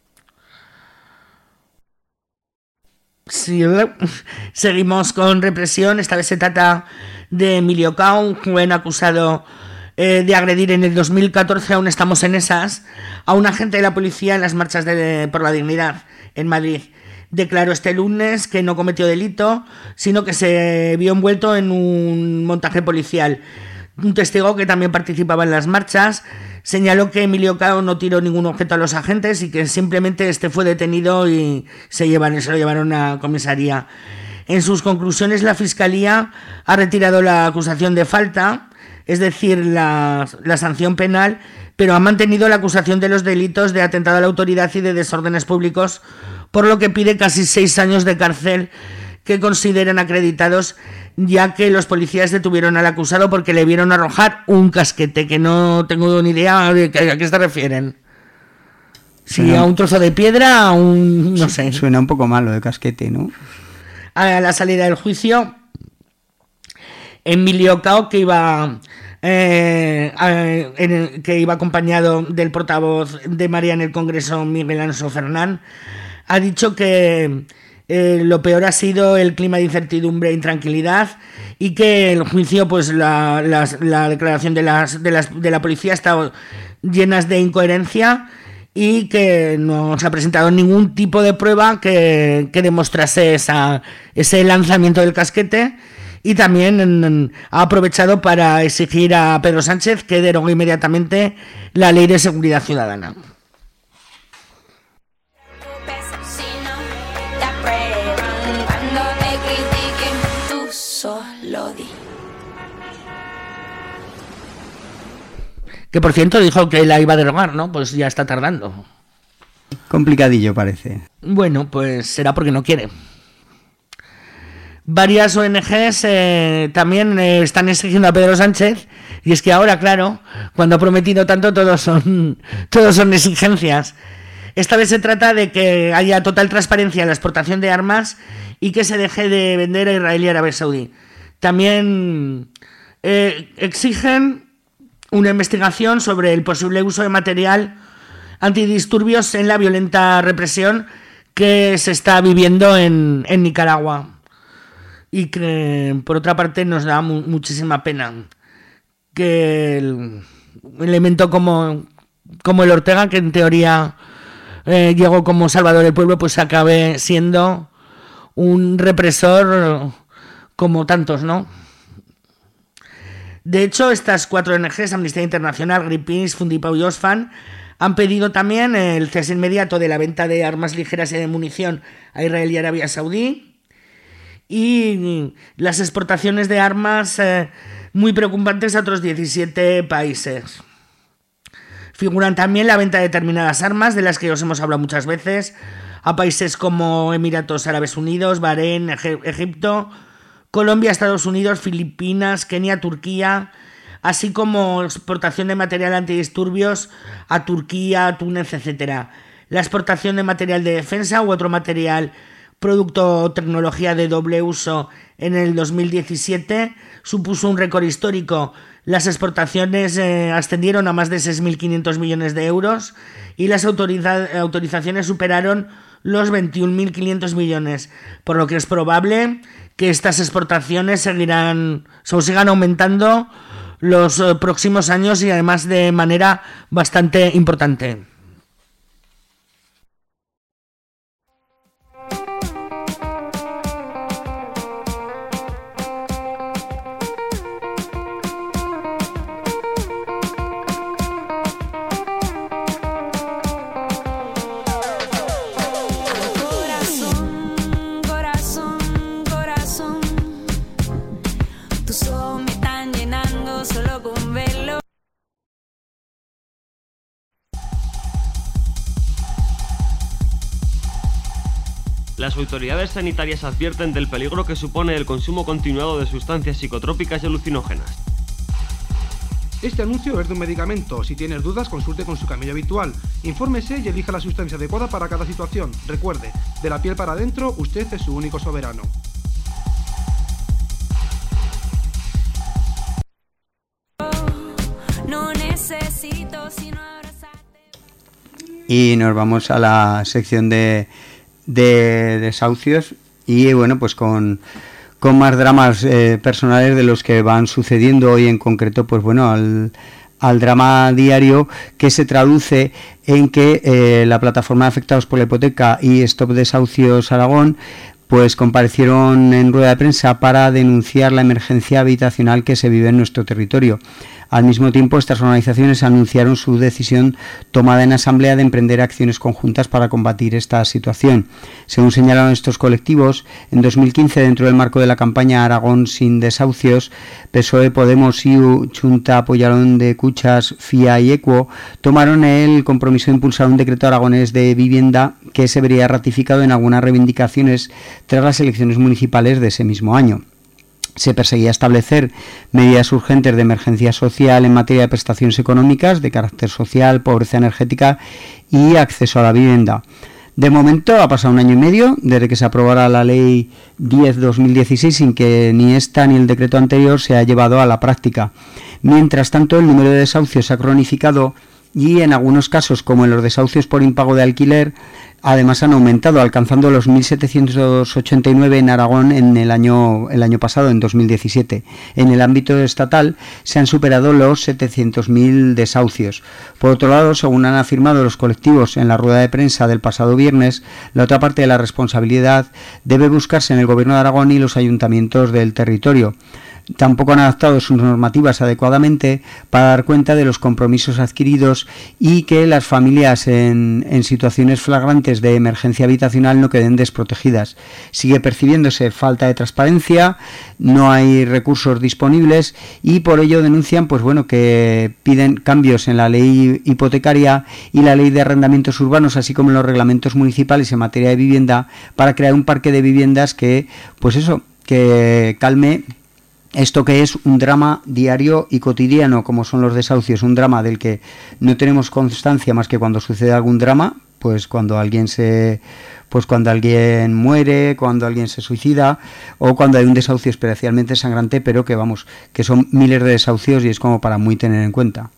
Sí, seguimos con represión. Esta vez se trata de Emilio Cao, un joven acusado eh, de agredir en el dos mil catorce, aún estamos en esas, a un agente de la policía en las marchas de, por la dignidad en Madrid. Declaró este lunes que no cometió delito, sino que se vio envuelto en un montaje policial. Un testigo que también participaba en las marchas señaló que Emilio Cao no tiró ningún objeto a los agentes y que simplemente este fue detenido y se, llevaron, se lo llevaron a comisaría. En sus conclusiones, la Fiscalía ha retirado la acusación de falta, es decir, la, la sanción penal, pero ha mantenido la acusación de los delitos de atentado a la autoridad y de desórdenes públicos, por lo que pide casi seis años de cárcel, que consideran acreditados, ya que los policías detuvieron al acusado porque le vieron arrojar un casquete, que no tengo ni idea de a qué se refieren. Si sí, a un trozo de piedra, a un... no sé. Suena un poco mal lo de casquete, ¿no? A la salida del juicio, Emilio Cao, que iba... Eh, eh, en el, que iba acompañado del portavoz de María en el Congreso, Miguel Alonso Fernán, ha dicho que eh, lo peor ha sido el clima de incertidumbre e intranquilidad, y que el juicio, pues la, la, la declaración de, las, de, las, de la policía está llenas de incoherencia, y que no se ha presentado ningún tipo de prueba que, que demostrase esa, ese lanzamiento del casquete. Y también en, en, ha aprovechado para exigir a Pedro Sánchez que derogue inmediatamente la Ley de Seguridad Ciudadana. Que por cierto dijo que la iba a derogar, ¿no? Pues ya está tardando. Complicadillo parece. Bueno, pues será porque no quiere. Varias O N Ges eh, también eh, están exigiendo a Pedro Sánchez, y es que ahora, claro, cuando ha prometido tanto, todos son, todos son exigencias. Esta vez se trata de que haya total transparencia en la exportación de armas y que se deje de vender a Israel y Arabia Saudí. También eh, exigen una investigación sobre el posible uso de material antidisturbios en la violenta represión que se está viviendo en, en Nicaragua. Y que, por otra parte, nos da mu- muchísima pena que el, un elemento como, como el Ortega, que en teoría eh, llegó como salvador del pueblo, pues acabe siendo un represor como tantos, ¿no? De hecho, estas cuatro O N Ges, Amnistía Internacional, Greenpeace, Fundipau y Oxfam, han pedido también el cese inmediato de la venta de armas ligeras y de munición a Israel y Arabia Saudí, y las exportaciones de armas eh, muy preocupantes a otros diecisiete países. Figuran también la venta de determinadas armas, de las que os hemos hablado muchas veces, a países como Emiratos Árabes Unidos, Bahrein, Eg- Egipto, Colombia, Estados Unidos, Filipinas, Kenia, Turquía, así como exportación de material antidisturbios a Turquía, Túnez, etcétera. La exportación de material de defensa u otro material, producto o tecnología de doble uso en el dos mil diecisiete supuso un récord histórico. Las exportaciones eh, ascendieron a más de seis mil quinientos millones de euros y las autoriza- autorizaciones superaron los veintiún mil quinientos millones, por lo que es probable que estas exportaciones seguirán, o sigan aumentando los eh, próximos años y además de manera bastante importante. Las autoridades sanitarias advierten del peligro que supone el consumo continuado de sustancias psicotrópicas y alucinógenas. Este anuncio es de un medicamento. Si tienes dudas, consulte con su camello habitual. Infórmese y elija la sustancia adecuada para cada situación. Recuerde, de la piel para adentro, usted es su único soberano. No necesito sino abrazarte. Y nos vamos a la sección de, de desahucios y bueno, pues con, con más dramas eh, personales de los que van sucediendo hoy, en concreto, pues bueno, al, al drama diario que se traduce en que eh, la plataforma de afectados por la hipoteca y Stop Desahucios Aragón pues comparecieron en rueda de prensa para denunciar la emergencia habitacional que se vive en nuestro territorio. Al mismo tiempo, estas organizaciones anunciaron su decisión tomada en asamblea de emprender acciones conjuntas para combatir esta situación. Según señalaron estos colectivos, en dos mil quince, dentro del marco de la campaña Aragón sin desahucios, P S O E, Podemos, I U, Chunta, Apoyaron de Cuchas, F I A y ECUO tomaron el compromiso de impulsar un decreto aragonés de vivienda que se vería ratificado en algunas reivindicaciones tras las elecciones municipales de ese mismo año. Se perseguía establecer medidas urgentes de emergencia social en materia de prestaciones económicas de carácter social, pobreza energética y acceso a la vivienda. De momento ha pasado un año y medio desde que se aprobara la Ley diez barra dos mil dieciséis sin que ni esta ni el decreto anterior se haya llevado a la práctica. Mientras tanto, el número de desahucios se ha cronificado y en algunos casos, como en los desahucios por impago de alquiler, además han aumentado, alcanzando los mil setecientos ochenta y nueve en Aragón en el año, el año pasado, en dos mil diecisiete. En el ámbito estatal se han superado los setecientos mil desahucios. Por otro lado, según han afirmado los colectivos en la rueda de prensa del pasado viernes, la otra parte de la responsabilidad debe buscarse en el Gobierno de Aragón y los ayuntamientos del territorio. Tampoco han adaptado sus normativas adecuadamente para dar cuenta de los compromisos adquiridos y que las familias en, en situaciones flagrantes de emergencia habitacional no queden desprotegidas. Sigue percibiéndose falta de transparencia, no hay recursos disponibles y por ello denuncian, pues bueno, que piden cambios en la ley hipotecaria y la ley de arrendamientos urbanos, así como en los reglamentos municipales en materia de vivienda, para crear un parque de viviendas que, pues eso, que calme esto que es un drama diario y cotidiano, como son los desahucios, un drama del que no tenemos constancia más que cuando sucede algún drama, pues cuando alguien se, pues cuando alguien muere, cuando alguien se suicida, o cuando hay un desahucio especialmente sangrante, pero que vamos, que son miles de desahucios y es como para muy tener en cuenta.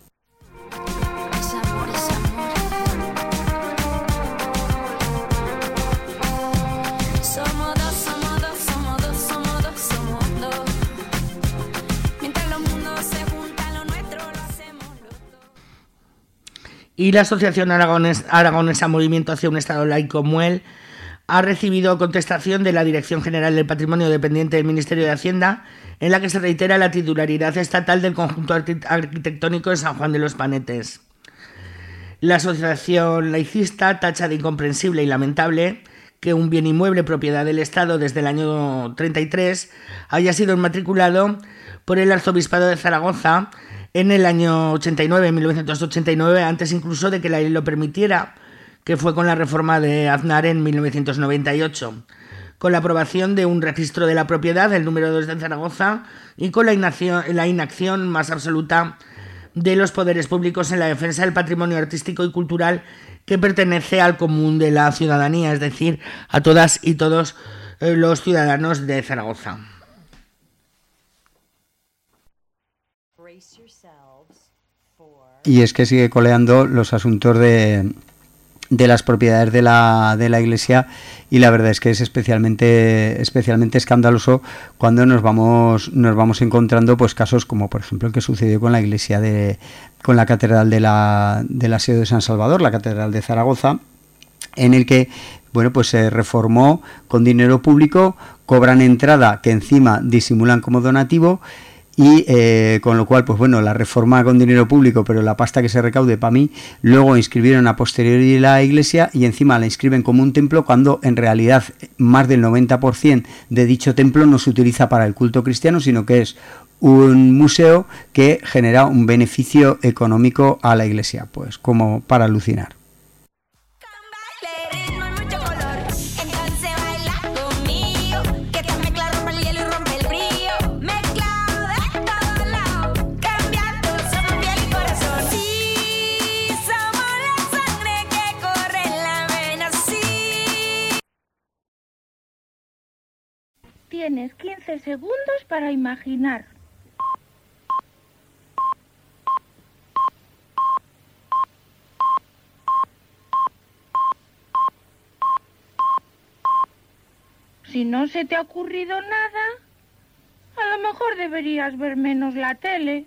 Y la Asociación Aragones, Aragonesa Movimiento hacia un Estado Laico, MUEL, ha recibido contestación de la Dirección General del Patrimonio dependiente del Ministerio de Hacienda, en la que se reitera la titularidad estatal del conjunto arquitectónico de San Juan de los Panetes. La asociación laicista tacha de incomprensible y lamentable que un bien inmueble propiedad del Estado desde el año treinta y tres haya sido inmatriculado por el Arzobispado de Zaragoza en el año ochenta y nueve, mil novecientos ochenta y nueve, antes incluso de que la ley lo permitiera, que fue con la reforma de Aznar en mil novecientos noventa y ocho, con la aprobación de un registro de la propiedad, el número dos de Zaragoza, y con la inacción, la inacción más absoluta de los poderes públicos en la defensa del patrimonio artístico y cultural que pertenece al común de la ciudadanía, es decir, a todas y todos los ciudadanos de Zaragoza. Y es que sigue coleando los asuntos de, de las propiedades de la, de la Iglesia, y la verdad es que es especialmente especialmente escandaloso cuando nos vamos nos vamos encontrando pues casos como por ejemplo el que sucedió con la iglesia de con la catedral de la del Aseo de San Salvador, la catedral de Zaragoza, en el que bueno pues se reformó con dinero público, cobran entrada que encima disimulan como donativo. Y eh, con lo cual, pues bueno, la reforma con dinero público, pero la pasta que se recaude para mí, luego inscribieron a posteriori la iglesia y encima la inscriben como un templo, cuando en realidad más del noventa por ciento de dicho templo no se utiliza para el culto cristiano, sino que es un museo que genera un beneficio económico a la iglesia, pues como para alucinar. Tienes quince segundos para imaginar. Si no se te ha ocurrido nada, a lo mejor deberías ver menos la tele.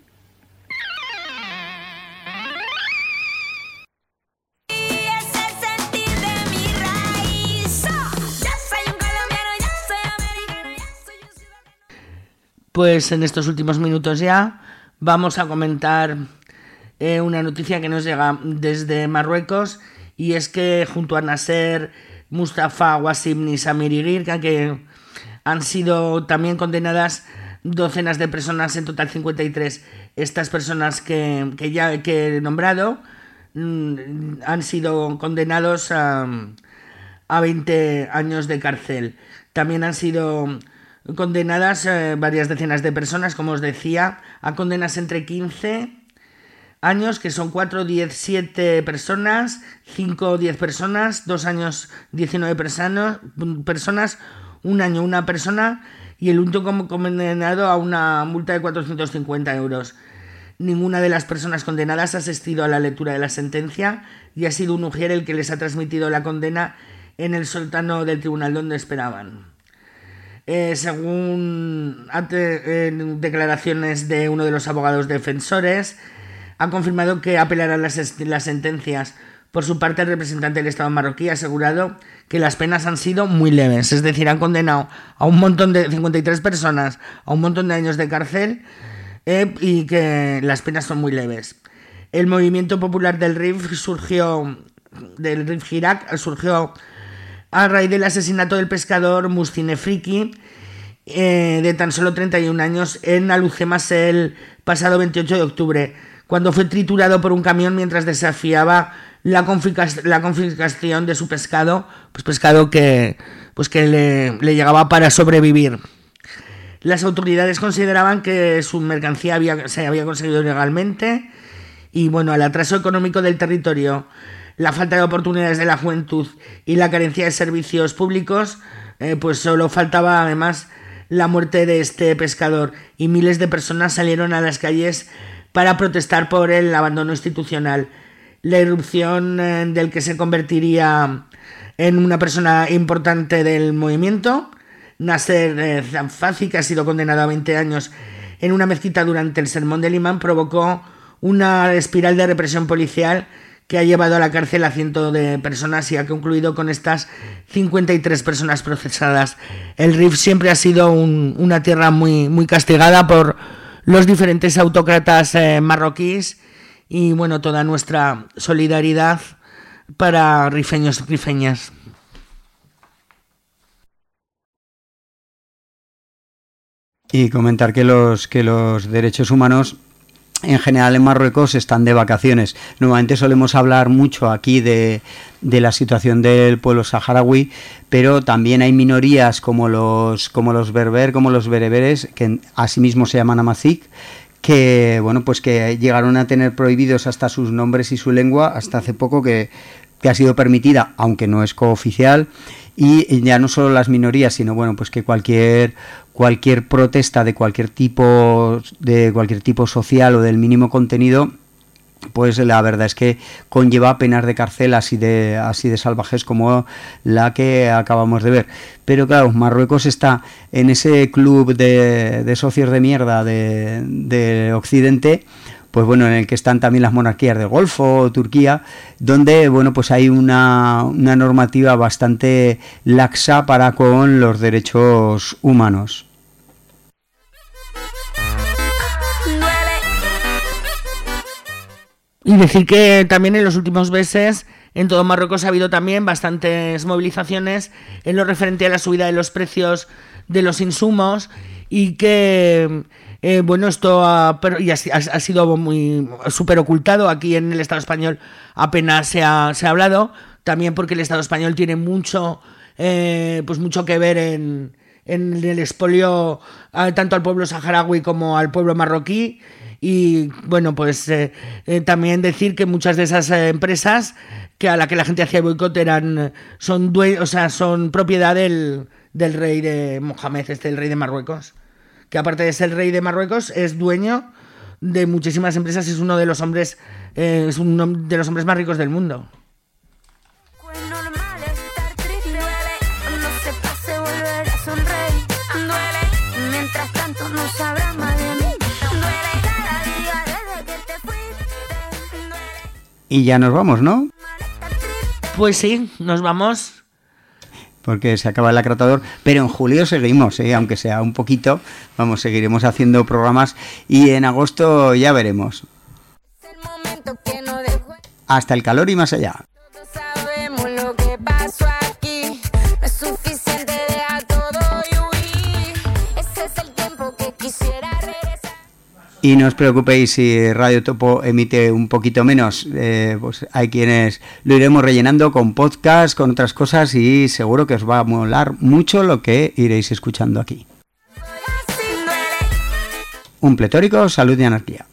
Pues en estos últimos minutos ya vamos a comentar eh, una noticia que nos llega desde Marruecos, y es que junto a Nasser, Mustafa, Wassim y Samir Igir, que han sido también condenadas docenas de personas, en total cincuenta y tres. Estas personas que, que ya que he nombrado mmm, han sido condenados a, a veinte años de cárcel. También han sido condenadas eh, varias decenas de personas, como os decía, a condenas entre quince años, que son cuatro, diez, siete personas, cinco, diez personas, dos años, diecinueve personas, personas, un año, una persona, y el último condenado a una multa de cuatrocientos cincuenta euros. Ninguna de las personas condenadas ha asistido a la lectura de la sentencia, y ha sido un ujier el que les ha transmitido la condena en el sótano del tribunal donde esperaban. Eh, según ante, eh, declaraciones de uno de los abogados defensores, ha confirmado que apelará las, las sentencias. Por su parte, el representante del Estado marroquí ha asegurado que las penas han sido muy leves, es decir, han condenado a un montón de cincuenta y tres personas a un montón de años de cárcel, eh, y que las penas son muy leves. El movimiento popular del Rif surgió del Rif Hirak surgió a raíz del asesinato del pescador Mustine Friki, eh, de tan solo treinta y un años, en Alucemas el pasado veintiocho de octubre, cuando fue triturado por un camión mientras desafiaba la, confisca- la confiscación de su pescado, pues pescado que, pues que le, le llegaba para sobrevivir. Las autoridades consideraban que su mercancía había, se había conseguido legalmente, y bueno, el atraso económico del territorio, la falta de oportunidades de la juventud y la carencia de servicios públicos, eh, pues solo faltaba además la muerte de este pescador, y miles de personas salieron a las calles para protestar por el abandono institucional. La irrupción eh, del que se convertiría en una persona importante del movimiento, Nasser eh, Zanfazi, que ha sido condenado a veinte años en una mezquita durante el sermón del imán, provocó una espiral de represión policial que ha llevado a la cárcel a cientos de personas y ha concluido con estas cincuenta y tres personas procesadas. El Rif siempre ha sido un, una tierra muy, muy castigada por los diferentes autócratas eh, marroquíes, y bueno, toda nuestra solidaridad para rifeños, rifeñas. Y comentar que los, que los derechos humanos en general en Marruecos están de vacaciones. Normalmente solemos hablar mucho aquí de, de la situación del pueblo saharaui, pero también hay minorías como los, como los berber, como los bereberes, que asimismo se llaman amazic, que bueno, pues que llegaron a tener prohibidos hasta sus nombres y su lengua hasta hace poco, que, que ha sido permitida, aunque no es cooficial. Y ya no solo las minorías, sino bueno, pues que cualquier cualquier protesta de cualquier tipo de cualquier tipo social o del mínimo contenido, pues la verdad es que conlleva penas de cárcel así de así de salvajes como la que acabamos de ver. Pero claro, Marruecos está en ese club de, de socios de mierda de, de Occidente, pues bueno, en el que están también las monarquías del Golfo, Turquía, donde bueno, pues hay una, una normativa bastante laxa para con los derechos humanos. Y decir que también en los últimos meses en todo Marruecos ha habido también bastantes movilizaciones en lo referente a la subida de los precios de los insumos, y que Eh, bueno, esto ha, y ha, ha sido muy súper ocultado. Aquí en el Estado español apenas se ha, se ha hablado, también porque el Estado español tiene mucho, eh, pues mucho que ver en, en el expolio eh, tanto al pueblo saharaui como al pueblo marroquí. Y bueno, pues eh, eh, también decir que muchas de esas eh, empresas que a la que la gente hacía boicot eran son due- o sea, son propiedad del, del rey de Mohamed, este el rey de Marruecos, que aparte de ser el rey de Marruecos es dueño de muchísimas empresas, es uno de los hombres eh, es uno de los hombres más ricos del mundo. Y ya nos vamos, ¿no? Pues sí, nos vamos. Porque se acaba el acratador, pero en julio seguimos, ¿eh? Aunque sea un poquito, vamos, seguiremos haciendo programas y en agosto ya veremos. Hasta el calor y más allá. Y no os preocupéis si Radio Topo emite un poquito menos, eh, pues hay quienes lo iremos rellenando con podcast, con otras cosas, y seguro que os va a molar mucho lo que iréis escuchando aquí. Un pletórico, salud y anarquía.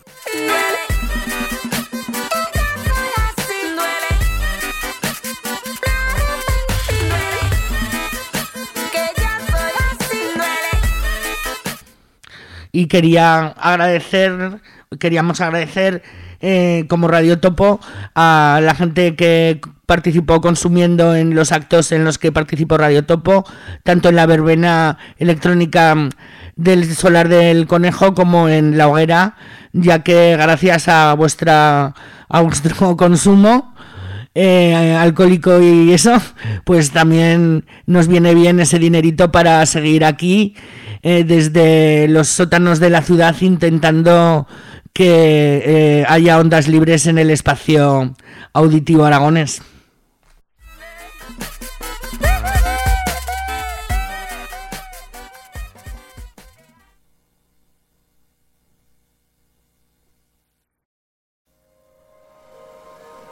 Y quería agradecer, queríamos agradecer eh, como Radio Topo a la gente que participó consumiendo en los actos en los que participó Radio Topo, tanto en la verbena electrónica del Solar del Conejo como en la hoguera, ya que gracias a vuestra a vuestro consumo eh, alcohólico y eso, pues también nos viene bien ese dinerito para seguir aquí Eh, desde los sótanos de la ciudad, intentando que eh, haya ondas libres en el espacio auditivo aragonés.